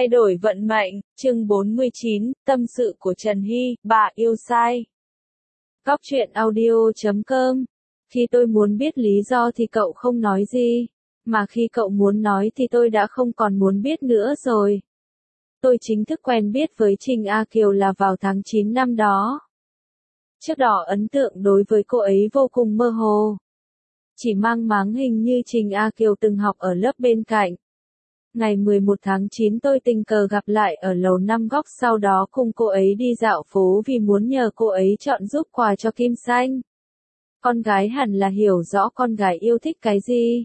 Thay đổi vận mệnh, chương 49, tâm sự của Trần Hy, bà yêu sai. Góc truyện audio.com. Khi tôi muốn biết lý do thì cậu không nói gì, mà khi cậu muốn nói thì tôi đã không còn muốn biết nữa rồi. Tôi chính thức quen biết với Trình A Kiều là vào tháng 9 năm đó. Trước đó ấn tượng đối với cô ấy vô cùng mơ hồ. Chỉ mang máng hình như Trình A Kiều từng học ở lớp bên cạnh. Ngày 11 tháng 9 tôi tình cờ gặp lại ở lầu 5 góc, sau đó cùng cô ấy đi dạo phố vì muốn nhờ cô ấy chọn giúp quà cho Kim Xanh. Con gái hẳn là hiểu rõ con gái yêu thích cái gì.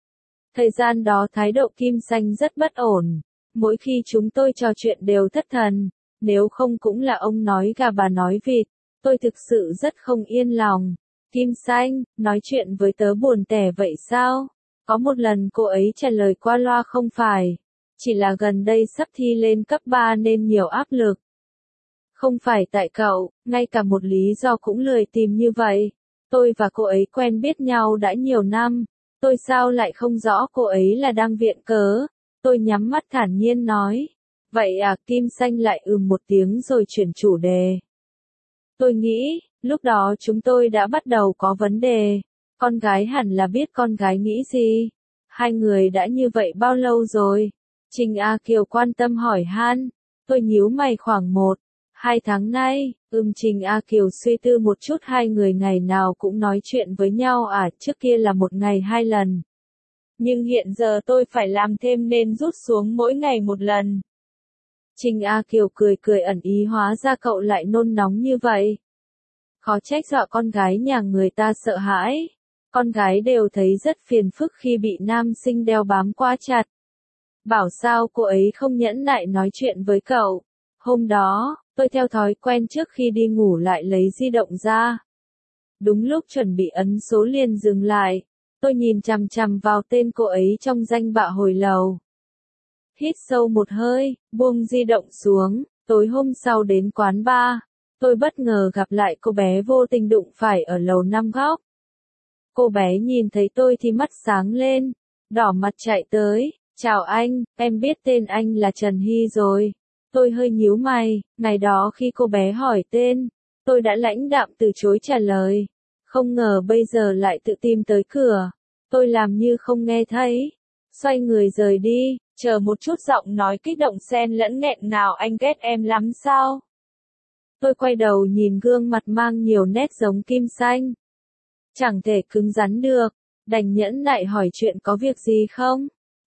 Thời gian đó thái độ Kim Xanh rất bất ổn. Mỗi khi chúng tôi trò chuyện đều thất thần. Nếu không cũng là ông nói gà bà nói vịt. Tôi thực sự rất không yên lòng. Kim Xanh, nói chuyện với tớ buồn tẻ vậy sao? Có một lần cô ấy trả lời qua loa không phải. Chỉ là gần đây sắp thi lên cấp 3 nên nhiều áp lực. Không phải tại cậu, ngay cả một lý do cũng lười tìm như vậy. Tôi và cô ấy quen biết nhau đã nhiều năm. Tôi sao lại không rõ cô ấy là đang viện cớ. Tôi nhắm mắt thản nhiên nói. Vậy à, Kim Xanh lại một tiếng rồi chuyển chủ đề. Tôi nghĩ, lúc đó chúng tôi đã bắt đầu có vấn đề. Con gái hẳn là biết con gái nghĩ gì. Hai người đã như vậy bao lâu rồi? Trình A Kiều quan tâm hỏi han. Tôi nhíu mày khoảng 1-2 tháng nay. Trình A Kiều suy tư một chút, hai người ngày nào cũng nói chuyện với nhau à? Trước kia là một ngày 2 lần. Nhưng hiện giờ tôi phải làm thêm nên rút xuống mỗi ngày 1 lần. Trình A Kiều cười cười ẩn ý, hóa ra cậu lại nôn nóng như vậy. Khó trách dọa con gái nhà người ta sợ hãi. Con gái đều thấy rất phiền phức khi bị nam sinh đeo bám quá chặt. Bảo sao cô ấy không nhẫn nại nói chuyện với cậu. Hôm đó, tôi theo thói quen trước khi đi ngủ lại lấy di động ra. Đúng lúc chuẩn bị ấn số liền dừng lại. Tôi nhìn chằm chằm vào tên cô ấy trong danh bạ hồi lầu. Hít sâu một hơi, buông di động xuống. Tối hôm sau đến quán bar, tôi bất ngờ gặp lại cô bé vô tình đụng phải ở lầu 5 góc. Cô bé nhìn thấy tôi thì mắt sáng lên, đỏ mặt chạy tới. Chào anh, em biết tên anh là Trần Hy rồi. Tôi hơi nhíu mày, ngày đó khi cô bé hỏi tên, tôi đã lãnh đạm từ chối trả lời. Không ngờ bây giờ lại tự tìm tới cửa. Tôi làm như không nghe thấy. Xoay người rời đi, chờ một chút, giọng nói kích động xen lẫn nghẹn ngào, anh ghét em lắm sao? Tôi quay đầu nhìn gương mặt mang nhiều nét giống Kim Xanh. Chẳng thể cứng rắn được, đành nhẫn nại hỏi chuyện có việc gì không?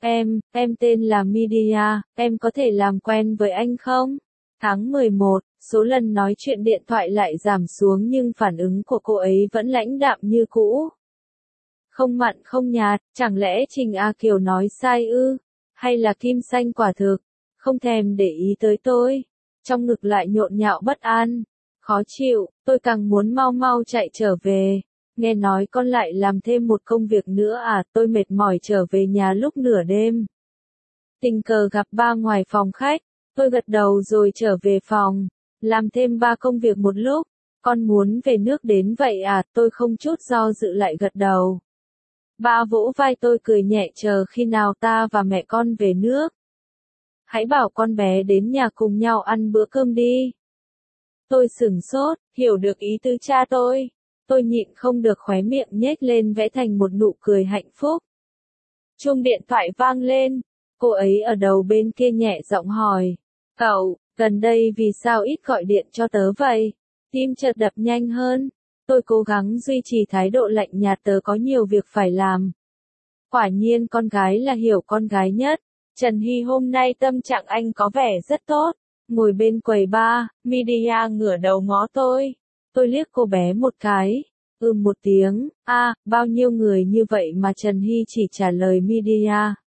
Em tên là Media, em có thể làm quen với anh không? Tháng 11, số lần nói chuyện điện thoại lại giảm xuống nhưng phản ứng của cô ấy vẫn lãnh đạm như cũ. Không mặn không nhạt, chẳng lẽ Trình A Kiều nói sai ư? Hay là Kim Xanh quả thực không thèm để ý tới tôi? Trong ngực lại nhộn nhạo bất an, khó chịu, tôi càng muốn mau mau chạy trở về. Nghe nói con lại làm thêm một công việc nữa à? Tôi mệt mỏi trở về nhà lúc nửa đêm. Tình cờ gặp ba ngoài phòng khách, tôi gật đầu rồi trở về phòng. Làm thêm 3 công việc một lúc. Con muốn về nước đến vậy à? Tôi không chút do dự lại gật đầu. Ba vỗ vai tôi cười nhẹ, chờ khi nào ta và mẹ con về nước. Hãy bảo con bé đến nhà cùng nhau ăn bữa cơm đi. Tôi sửng sốt, hiểu được ý tứ cha tôi. Tôi nhịn không được khóe miệng nhếch lên vẽ thành một nụ cười hạnh phúc. Chuông điện thoại vang lên. Cô ấy ở đầu bên kia nhẹ giọng hỏi. Cậu, gần đây vì sao ít gọi điện cho tớ vậy? Tim chợt đập nhanh hơn. Tôi cố gắng duy trì thái độ lạnh nhạt, tớ có nhiều việc phải làm. Quả nhiên con gái là hiểu con gái nhất. Trần Hy, hôm nay tâm trạng anh có vẻ rất tốt. Ngồi bên quầy bar, Media ngửa đầu ngó tôi. Tôi liếc cô bé một cái. Một tiếng, bao nhiêu người như vậy mà Trần Hy chỉ trả lời Media.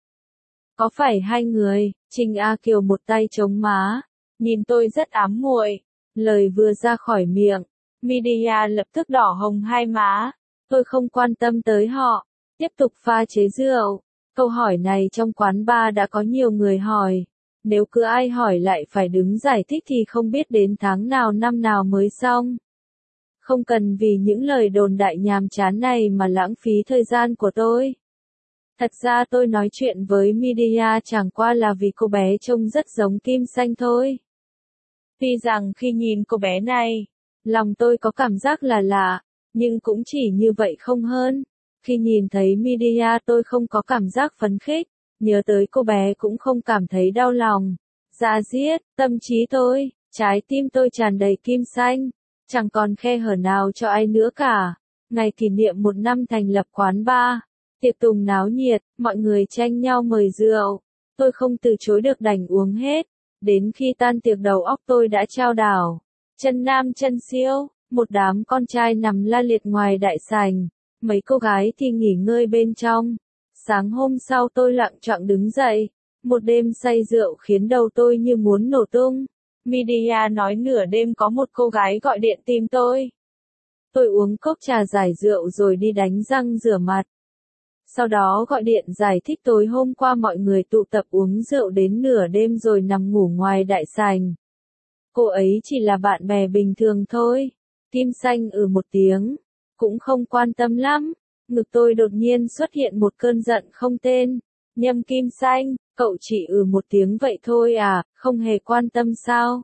Có phải 2 người? Trình A Kiều một tay chống má, nhìn tôi rất ám muội. Lời vừa ra khỏi miệng, Media lập tức đỏ hồng hai má. Tôi không quan tâm tới họ, tiếp tục pha chế rượu. Câu hỏi này trong quán bar đã có nhiều người hỏi. Nếu cứ ai hỏi lại phải đứng giải thích thì không biết đến tháng nào năm nào mới xong. Không cần vì những lời đồn đại nhàm chán này mà lãng phí thời gian của tôi. Thật ra tôi nói chuyện với Media chẳng qua là vì cô bé trông rất giống Kim Xanh thôi. Tuy rằng khi nhìn cô bé này, lòng tôi có cảm giác là lạ, nhưng cũng chỉ như vậy không hơn. Khi nhìn thấy Media tôi không có cảm giác phấn khích, nhớ tới cô bé cũng không cảm thấy đau lòng. Da diết, tâm trí tôi, trái tim tôi tràn đầy Kim Xanh, chẳng còn khe hở nào cho ai nữa cả. Ngày kỷ niệm 1 năm thành lập quán bar, tiệc tùng náo nhiệt, mọi người tranh nhau mời rượu. Tôi không từ chối được đành uống hết. Đến khi tan tiệc đầu óc tôi đã chao đảo. Chân nam chân siêu, một đám con trai nằm la liệt ngoài đại sảnh, mấy cô gái thì nghỉ ngơi bên trong. Sáng hôm sau tôi lặng choạng đứng dậy, một đêm say rượu khiến đầu tôi như muốn nổ tung. Media nói nửa đêm có một cô gái gọi điện tìm tôi. Tôi uống cốc trà giải rượu rồi đi đánh răng rửa mặt. Sau đó gọi điện giải thích tối hôm qua mọi người tụ tập uống rượu đến nửa đêm rồi nằm ngủ ngoài đại sảnh. Cô ấy chỉ là bạn bè bình thường thôi. Kim Xanh một tiếng, cũng không quan tâm lắm. Ngực tôi đột nhiên xuất hiện một cơn giận không tên. Nhâm Kim Xanh, cậu chỉ một tiếng vậy thôi à, không hề quan tâm sao?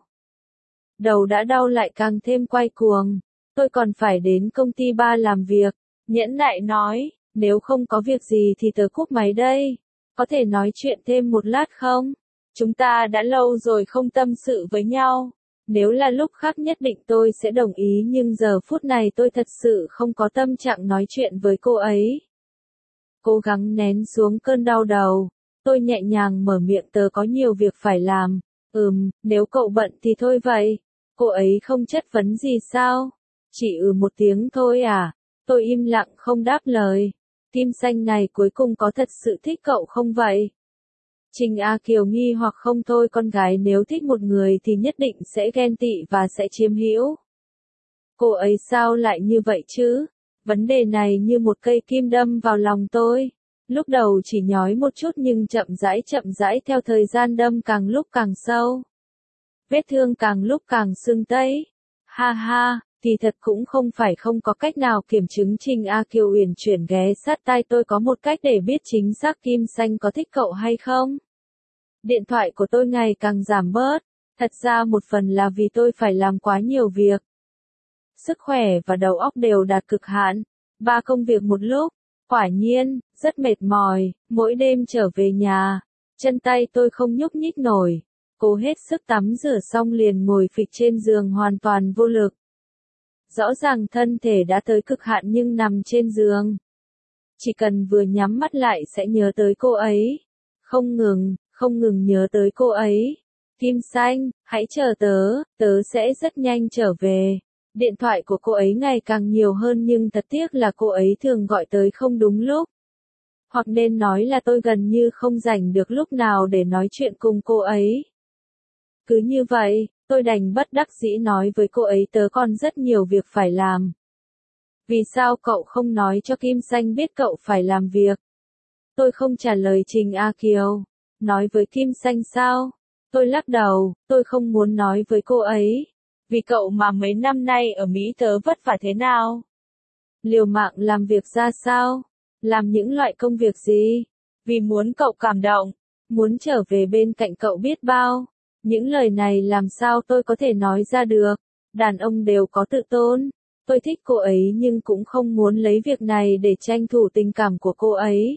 Đầu đã đau lại càng thêm quay cuồng. Tôi còn phải đến công ty ba làm việc. Nhẫn nại nói, nếu không có việc gì thì tớ cúp máy đây. Có thể nói chuyện thêm một lát không? Chúng ta đã lâu rồi không tâm sự với nhau. Nếu là lúc khác nhất định tôi sẽ đồng ý nhưng giờ phút này tôi thật sự không có tâm trạng nói chuyện với cô ấy. Cố gắng nén xuống cơn đau đầu. Tôi nhẹ nhàng mở miệng tớ có nhiều việc phải làm. Nếu cậu bận thì thôi vậy. Cô ấy không chất vấn gì sao? Chỉ một tiếng thôi à? Tôi im lặng không đáp lời. Kim Xanh này cuối cùng có thật sự thích cậu không vậy? Trình A Kiều nghi hoặc không thôi, con gái nếu thích một người thì nhất định sẽ ghen tị và sẽ chiếm hữu. Cô ấy sao lại như vậy chứ? Vấn đề này như một cây kim đâm vào lòng tôi. Lúc đầu chỉ nhói một chút nhưng chậm rãi theo thời gian đâm càng lúc càng sâu. Vết thương càng lúc càng sưng tấy. Ha ha, thì thật cũng không phải không có cách nào kiểm chứng. Trình A Kiều uyển chuyển ghé sát tai tôi, có một cách để biết chính xác Kim Xanh có thích cậu hay không. Điện thoại của tôi ngày càng giảm bớt. Thật ra một phần là vì tôi phải làm quá nhiều việc. Sức khỏe và đầu óc đều đạt cực hạn. 3 công việc một lúc. Quả nhiên, rất mệt mỏi. Mỗi đêm trở về nhà, chân tay tôi không nhúc nhích nổi. Cố hết sức tắm rửa xong liền ngồi phịch trên giường hoàn toàn vô lực. Rõ ràng thân thể đã tới cực hạn nhưng nằm trên giường, chỉ cần vừa nhắm mắt lại sẽ nhớ tới cô ấy. Không ngừng nhớ tới cô ấy. Kim Xanh, hãy chờ tớ sẽ rất nhanh trở về. Điện thoại của cô ấy ngày càng nhiều hơn nhưng thật tiếc là cô ấy thường gọi tới không đúng lúc. Hoặc nên nói là tôi gần như không dành được lúc nào để nói chuyện cùng cô ấy. Cứ như vậy, tôi đành bất đắc dĩ nói với cô ấy tớ còn rất nhiều việc phải làm. Vì sao cậu không nói cho Kim Xanh biết cậu phải làm việc? Tôi không trả lời Trình A Kiều. Nói với Kim Xanh sao? Tôi lắc đầu, tôi không muốn nói với cô ấy. Vì cậu mà mấy năm nay ở Mỹ tớ vất vả thế nào? Liều mạng làm việc ra sao? Làm những loại công việc gì? Vì muốn cậu cảm động, muốn trở về bên cạnh cậu biết bao. Những lời này làm sao tôi có thể nói ra được? Đàn ông đều có tự tôn. Tôi thích cô ấy nhưng cũng không muốn lấy việc này để tranh thủ tình cảm của cô ấy.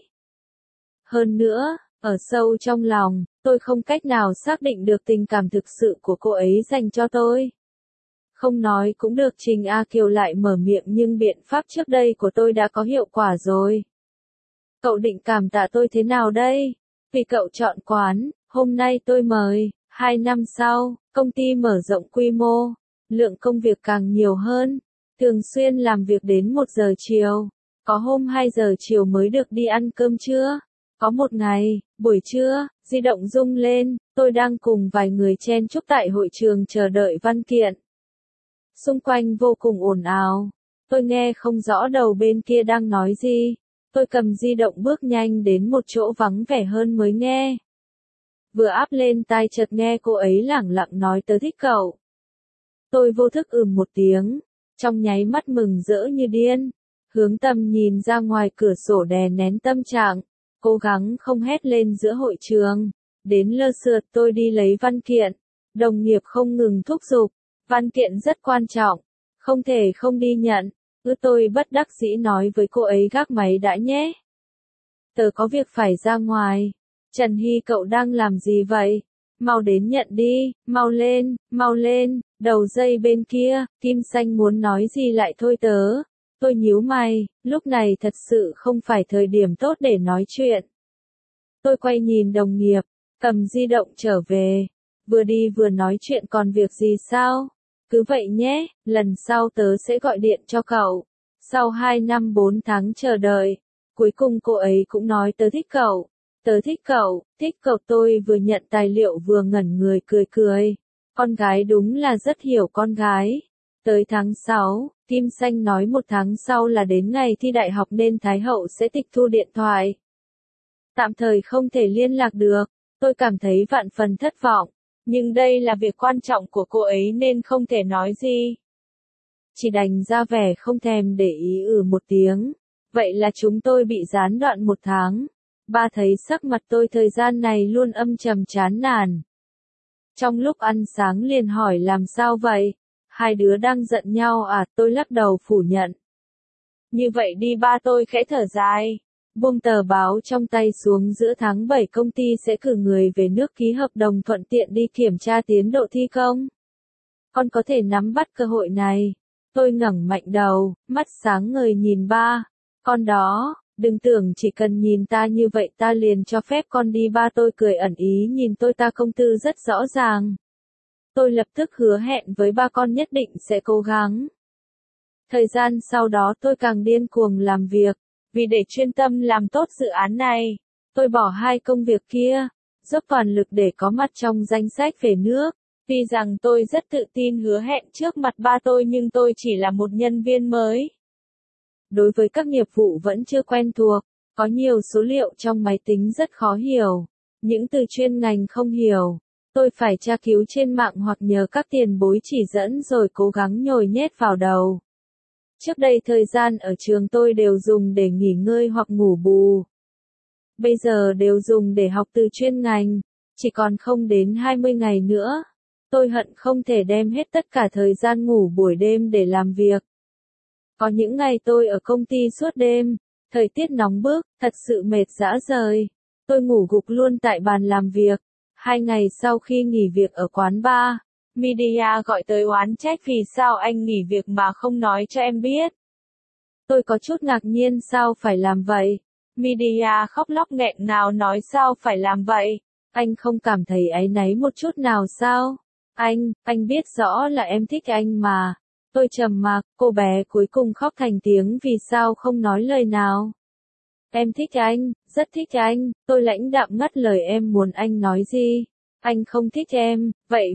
Hơn nữa, ở sâu trong lòng, tôi không cách nào xác định được tình cảm thực sự của cô ấy dành cho tôi. Không nói cũng được. Trình A Kiều lại mở miệng nhưng biện pháp trước đây của tôi đã có hiệu quả rồi. Cậu định cảm tạ tôi thế nào đây? Vì cậu chọn quán, hôm nay tôi mời. 2 năm sau, công ty mở rộng quy mô, lượng công việc càng nhiều hơn, thường xuyên làm việc đến 1 giờ chiều, có hôm 2 giờ chiều mới được đi ăn cơm trưa. Có một ngày, buổi trưa, di động rung lên, tôi đang cùng vài người chen chúc tại hội trường chờ đợi văn kiện. Xung quanh vô cùng ồn ào, tôi nghe không rõ đầu bên kia đang nói gì. Tôi cầm di động bước nhanh đến một chỗ vắng vẻ hơn mới nghe. Vừa áp lên tai chợt nghe cô ấy lẳng lặng nói tớ thích cậu. Tôi vô thức một tiếng, trong nháy mắt mừng rỡ như điên, hướng tầm nhìn ra ngoài cửa sổ đè nén tâm trạng. cố gắng không hét lên giữa hội trường. Đến lơ sượt tôi đi lấy văn kiện. Đồng nghiệp không ngừng thúc giục. Văn kiện rất quan trọng. Không thể không đi nhận. Tôi bất đắc dĩ nói với cô ấy gác máy đã nhé. Tớ có việc phải ra ngoài. Trần Hy cậu đang làm gì vậy? Mau đến nhận đi, mau lên, đầu dây bên kia, Kim Xanh muốn nói gì lại thôi tớ. Tôi nhíu mày, lúc này thật sự không phải thời điểm tốt để nói chuyện. Tôi quay nhìn đồng nghiệp, cầm di động trở về. Vừa đi vừa nói chuyện còn việc gì sao? Cứ vậy nhé, lần sau tớ sẽ gọi điện cho cậu. Sau 2 năm 4 tháng chờ đợi, cuối cùng cô ấy cũng nói tớ thích cậu. Tớ thích cậu, tôi vừa nhận tài liệu vừa ngẩn người cười. Con gái đúng là rất hiểu con gái. Tới tháng 6, Kim Xanh nói 1 tháng sau là đến ngày thi đại học nên Thái Hậu sẽ tịch thu điện thoại. Tạm thời không thể liên lạc được, tôi cảm thấy vạn phần thất vọng. Nhưng đây là việc quan trọng của cô ấy nên không thể nói gì. Chỉ đành ra vẻ không thèm để ý một tiếng. Vậy là chúng tôi bị gián đoạn 1 tháng. Ba thấy sắc mặt tôi thời gian này luôn âm trầm chán nản. Trong lúc ăn sáng liền hỏi làm sao vậy? Hai đứa đang giận nhau à? Tôi lắc đầu phủ nhận. Như vậy đi, ba tôi khẽ thở dài. Buông tờ báo trong tay xuống, giữa tháng 7 công ty sẽ cử người về nước ký hợp đồng, thuận tiện đi kiểm tra tiến độ thi công. Con có thể nắm bắt cơ hội này. Tôi ngẩng mạnh đầu, mắt sáng ngời nhìn ba. Con đó, đừng tưởng chỉ cần nhìn ta như vậy ta liền cho phép con đi. Ba tôi cười ẩn ý nhìn tôi, ta công tư rất rõ ràng. Tôi lập tức hứa hẹn với ba con nhất định sẽ cố gắng. Thời gian sau đó tôi càng điên cuồng làm việc. Vì để chuyên tâm làm tốt dự án này, tôi bỏ 2 công việc kia, dốc toàn lực để có mặt trong danh sách về nước. Tuy rằng tôi rất tự tin hứa hẹn trước mặt ba tôi nhưng tôi chỉ là một nhân viên mới. Đối với các nghiệp vụ vẫn chưa quen thuộc, có nhiều số liệu trong máy tính rất khó hiểu. Những từ chuyên ngành không hiểu, tôi phải tra cứu trên mạng hoặc nhờ các tiền bối chỉ dẫn rồi cố gắng nhồi nhét vào đầu. Trước đây thời gian ở trường tôi đều dùng để nghỉ ngơi hoặc ngủ bù. Bây giờ đều dùng để học từ chuyên ngành, chỉ còn không đến 20 ngày nữa. Tôi hận không thể đem hết tất cả thời gian ngủ buổi đêm để làm việc. Có những ngày tôi ở công ty suốt đêm, thời tiết nóng bức, thật sự mệt rã rời. Tôi ngủ gục luôn tại bàn làm việc. 2 ngày sau khi nghỉ việc ở quán bar, media gọi tới oán trách vì sao anh nghỉ việc mà không nói cho em biết. Tôi có chút ngạc nhiên sao phải làm vậy. Media khóc lóc nghẹn ngào nói sao phải làm vậy. Anh không cảm thấy áy náy một chút nào sao? Anh biết rõ là em thích anh mà. Tôi trầm mặc, cô bé cuối cùng khóc thành tiếng vì sao không nói lời nào. Em thích anh, rất thích anh, tôi lãnh đạm ngắt lời, em muốn anh nói gì? Anh không thích em, vậy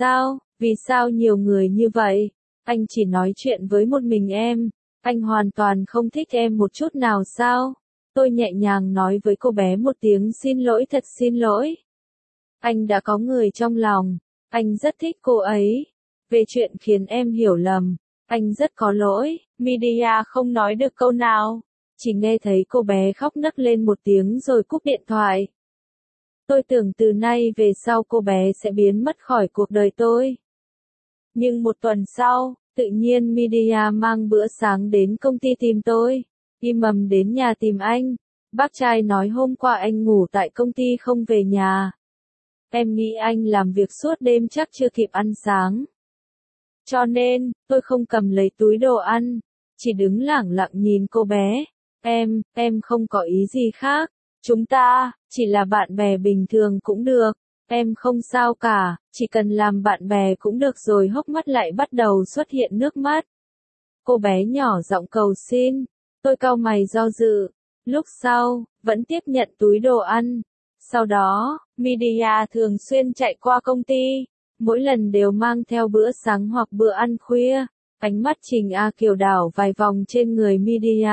vì sao nhiều người như vậy? Anh chỉ nói chuyện với một mình em, anh hoàn toàn không thích em một chút nào sao? Tôi nhẹ nhàng nói với cô bé một tiếng xin lỗi, thật xin lỗi. Anh đã có người trong lòng, anh rất thích cô ấy. Về chuyện khiến em hiểu lầm, anh rất có lỗi. Media không nói được câu nào, chỉ nghe thấy cô bé khóc nấc lên một tiếng rồi cúp điện thoại. Tôi tưởng từ nay về sau cô bé sẽ biến mất khỏi cuộc đời tôi. Nhưng 1 tuần sau, tự nhiên media mang bữa sáng đến công ty tìm tôi. Im ầm đến nhà tìm anh. Bác trai nói hôm qua anh ngủ tại công ty không về nhà. Em nghĩ anh làm việc suốt đêm chắc chưa kịp ăn sáng. Cho nên, tôi không cầm lấy túi đồ ăn, chỉ đứng lẳng lặng nhìn cô bé. Em không có ý gì khác. Chúng ta, chỉ là bạn bè bình thường cũng được. Em không sao cả, chỉ cần làm bạn bè cũng được rồi. Hốc mắt lại bắt đầu xuất hiện nước mắt. Cô bé nhỏ giọng cầu xin. Tôi cau mày do dự. Lúc sau, vẫn tiếp nhận túi đồ ăn. Sau đó, media thường xuyên chạy qua công ty. Mỗi lần đều mang theo bữa sáng hoặc bữa ăn khuya. Ánh mắt Trình A Kiều đảo vài vòng trên người media.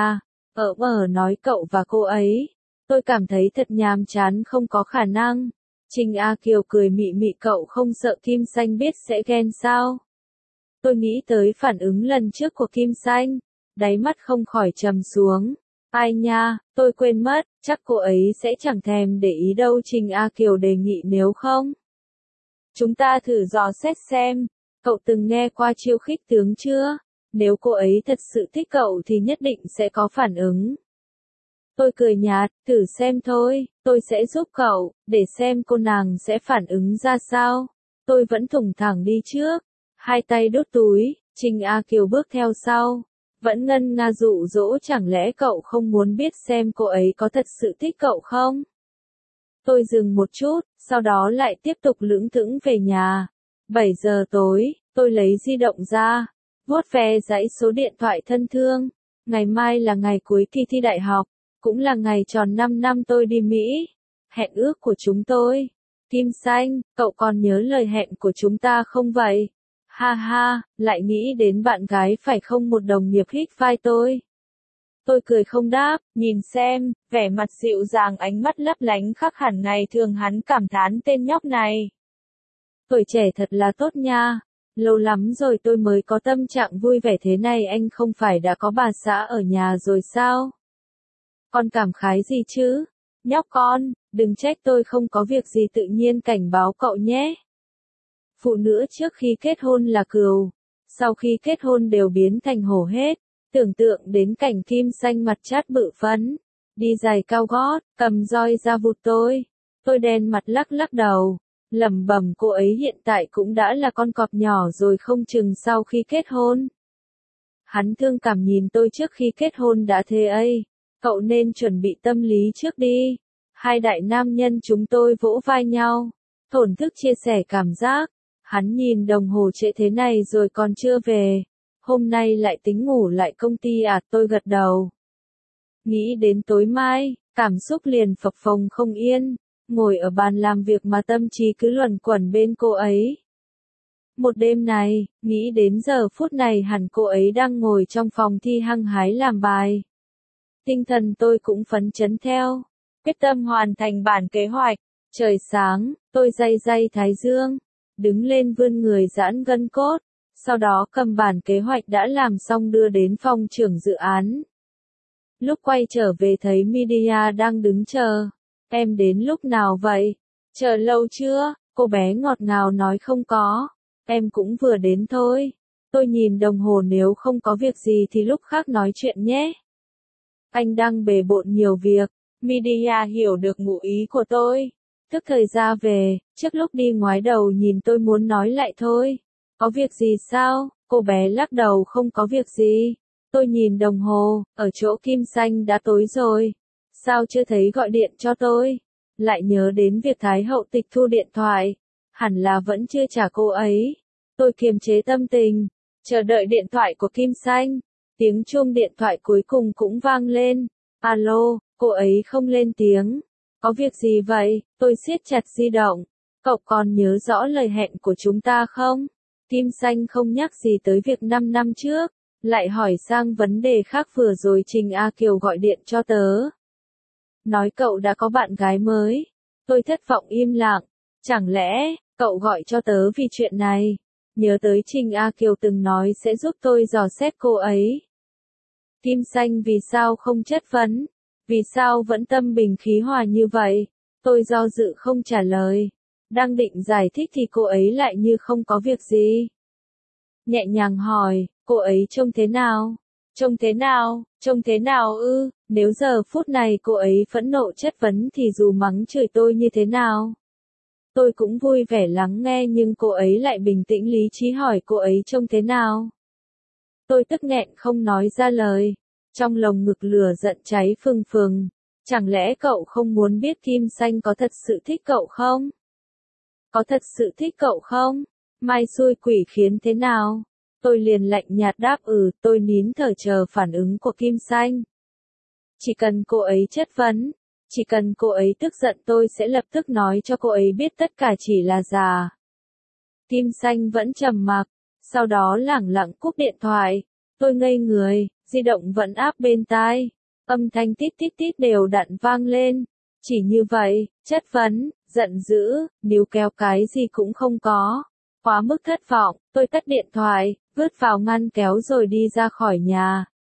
Nói cậu và cô ấy. Tôi cảm thấy thật nhàm chán, không có khả năng. Trình A Kiều cười mị mị, cậu không sợ Kim Xanh biết sẽ ghen sao? Tôi nghĩ tới phản ứng lần trước của Kim Xanh. Đáy mắt không khỏi trầm xuống. Ai nha, tôi quên mất, chắc cô ấy sẽ chẳng thèm để ý đâu. Trình A Kiều đề nghị nếu không. Chúng ta thử dò xét xem, cậu từng nghe qua chiêu khích tướng chưa? Nếu cô ấy thật sự thích cậu thì nhất định sẽ có phản ứng. Tôi cười nhạt, thử xem thôi, tôi sẽ giúp cậu, để xem cô nàng sẽ phản ứng ra sao. Tôi vẫn thủng thẳng đi trước, hai tay đút túi, Trình A Kiều bước theo sau. Vẫn ngân nga dụ dỗ, chẳng lẽ cậu không muốn biết xem cô ấy có thật sự thích cậu không? Tôi dừng một chút, sau đó lại tiếp tục lững thững về nhà. 7 giờ tối, tôi lấy di động ra, vuốt ve dãy số điện thoại thân thương. Ngày mai là ngày cuối kỳ thi đại học, cũng là ngày tròn 5 năm tôi đi Mỹ. Hẹn ước của chúng tôi. Kim Xanh, cậu còn nhớ lời hẹn của chúng ta không vậy? Ha ha, lại nghĩ đến bạn gái phải không? Một đồng nghiệp hít vai tôi. Tôi cười không đáp, nhìn xem, vẻ mặt dịu dàng, ánh mắt lấp lánh khác hẳn ngày thường. Hắn cảm thán tên nhóc này. Tuổi trẻ thật là tốt nha. Lâu lắm rồi tôi mới có tâm trạng vui vẻ thế này. Anh không phải đã có bà xã ở nhà rồi sao? Con cảm khái gì chứ? Nhóc con, đừng trách tôi không có việc gì tự nhiên cảnh báo cậu nhé. Phụ nữ trước khi kết hôn là cừu, sau khi kết hôn đều biến thành hổ hết. Tưởng tượng đến cảnh Kim Xanh mặt chát bự phấn, đi giày cao gót, cầm roi ra vụt tôi. Tôi đen mặt lắc lắc đầu, lẩm bẩm cô ấy hiện tại cũng đã là con cọp nhỏ rồi, không chừng sau khi kết hôn. Hắn thương cảm nhìn tôi, trước khi kết hôn đã thế ấy, cậu nên chuẩn bị tâm lý trước đi. Hai đại nam nhân chúng tôi vỗ vai nhau, thổn thức chia sẻ cảm giác. Hắn nhìn đồng hồ trễ thế này rồi còn chưa về. Hôm nay lại tính ngủ lại công ty à? Tôi gật đầu. Nghĩ đến tối mai, cảm xúc liền phập phồng không yên. Ngồi ở bàn làm việc mà tâm trí cứ luẩn quẩn bên cô ấy. Một đêm này, nghĩ đến giờ phút này hẳn cô ấy đang ngồi trong phòng thi hăng hái làm bài. Tinh thần tôi cũng phấn chấn theo, quyết tâm hoàn thành bản kế hoạch. Trời sáng, tôi day day thái dương, đứng lên vươn người giãn gân cốt, sau đó cầm bản kế hoạch đã làm xong đưa đến phòng trưởng dự án. Lúc quay trở về thấy Media đang đứng chờ. Em đến lúc nào vậy? Chờ lâu chưa? Cô bé ngọt ngào nói không có. Em cũng vừa đến thôi. Tôi nhìn đồng hồ, nếu không có việc gì thì lúc khác nói chuyện nhé. Anh đang bề bộn nhiều việc. Media hiểu được ngụ ý của tôi. Tức thời ra về, trước lúc đi ngoái đầu nhìn tôi muốn nói lại thôi. Có việc gì sao? Cô bé lắc đầu, không có việc gì. Tôi nhìn đồng hồ, ở chỗ Kim Xanh đã tối rồi. Sao chưa thấy gọi điện cho tôi? Lại nhớ đến việc Thái hậu tịch thu điện thoại. Hẳn là vẫn chưa trả cô ấy. Tôi kiềm chế tâm tình, chờ đợi điện thoại của Kim Xanh. Tiếng chuông điện thoại cuối cùng cũng vang lên. Alo, cô ấy không lên tiếng. Có việc gì vậy? Tôi siết chặt di động. Cậu còn nhớ rõ lời hẹn của chúng ta không? Kim Xanh không nhắc gì tới việc 5 năm trước, lại hỏi sang vấn đề khác. Vừa rồi Trình A Kiều gọi điện cho tớ. Nói cậu đã có bạn gái mới. Tôi thất vọng im lặng. Chẳng lẽ, cậu gọi cho tớ vì chuyện này? Nhớ tới Trình A Kiều từng nói sẽ giúp tôi dò xét cô ấy. Kim Xanh vì sao không chất vấn? Vì sao vẫn tâm bình khí hòa như vậy? Tôi do dự không trả lời. Đang định giải thích thì cô ấy lại như không có việc gì. Nhẹ nhàng hỏi, cô ấy trông thế nào? Trông thế nào? Trông thế nào ư? Nếu giờ phút này cô ấy phẫn nộ chất vấn thì dù mắng chửi tôi như thế nào? Tôi cũng vui vẻ lắng nghe, nhưng cô ấy lại bình tĩnh lý trí hỏi cô ấy trông thế nào? Tôi tức nghẹn không nói ra lời. Trong lồng ngực lửa giận cháy phừng phừng. Chẳng lẽ cậu không muốn biết Kim Xanh có thật sự thích cậu không? Có thật sự thích cậu không? Mai xui quỷ khiến thế nào? Tôi liền lạnh nhạt đáp tôi nín thở chờ phản ứng của Kim Xanh. Chỉ cần cô ấy chất vấn, chỉ cần cô ấy tức giận tôi sẽ lập tức nói cho cô ấy biết tất cả chỉ là giả. Kim Xanh vẫn trầm mặc, sau đó lẳng lặng cúp điện thoại. Tôi ngây người, di động vẫn áp bên tai. Âm thanh tít tít tít đều đặn vang lên. Chỉ như vậy, chất vấn, giận dữ, níu kéo cái gì cũng không có. Quá mức thất vọng, tôi tắt điện thoại, vứt vào ngăn kéo rồi đi ra khỏi nhà.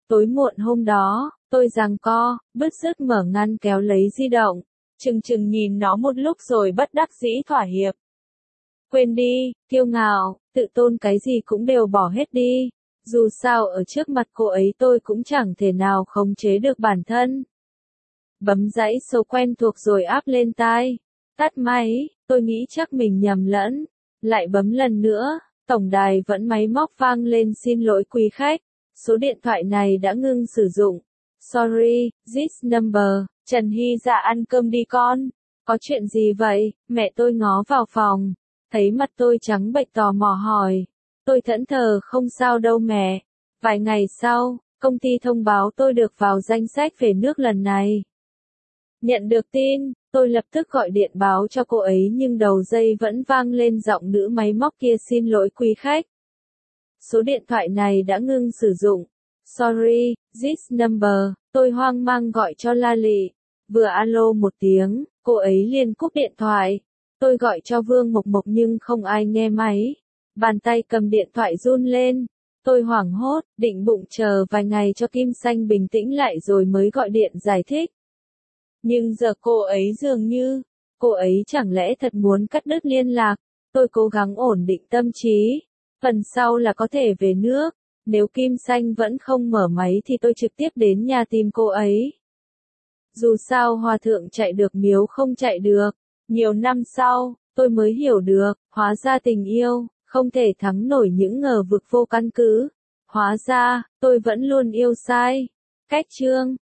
Tối muộn hôm đó, tôi giằng co, bứt rứt mở ngăn kéo lấy di động, chừng chừng nhìn nó một lúc rồi bất đắc dĩ thỏa hiệp. Quên đi, kiêu ngạo, tự tôn cái gì cũng đều bỏ hết đi. Dù sao ở trước mặt cô ấy tôi cũng chẳng thể nào khống chế được bản thân. Bấm dãy số quen thuộc rồi áp lên tai. Tắt máy, tôi nghĩ chắc mình nhầm lẫn. Lại bấm lần nữa, tổng đài vẫn máy móc vang lên xin lỗi quý khách. Số điện thoại này đã ngưng sử dụng. Sorry, this number. Trần Hy dạ ăn cơm đi con. Có chuyện gì vậy? Mẹ tôi ngó vào phòng. Thấy mặt tôi trắng bệch tò mò hỏi. Tôi thẫn thờ không sao đâu mẹ. Vài ngày sau, công ty thông báo tôi được vào danh sách về nước lần này. Nhận được tin, tôi lập tức gọi điện báo cho cô ấy nhưng đầu dây vẫn vang lên giọng nữ máy móc kia xin lỗi quý khách. Số điện thoại này đã ngưng sử dụng. Sorry, this number. Tôi hoang mang gọi cho La Lị. Vừa alo một tiếng, cô ấy liền cúp điện thoại. Tôi gọi cho Vương Mộc Mộc nhưng không ai nghe máy. Bàn tay cầm điện thoại run lên. Tôi hoảng hốt, định bụng chờ vài ngày cho Kim Xanh bình tĩnh lại rồi mới gọi điện giải thích. Nhưng giờ cô ấy dường như, cô ấy chẳng lẽ thật muốn cắt đứt liên lạc. Tôi cố gắng ổn định tâm trí. Phần sau là có thể về nước. Nếu Kim Xanh vẫn không mở máy thì tôi trực tiếp đến nhà tìm cô ấy. Dù sao hòa thượng chạy được miếu không chạy được. Nhiều năm sau, tôi mới hiểu được, hóa ra tình yêu, không thể thắng nổi những ngờ vực vô căn cứ. Hóa ra, tôi vẫn luôn yêu sai. Cách chương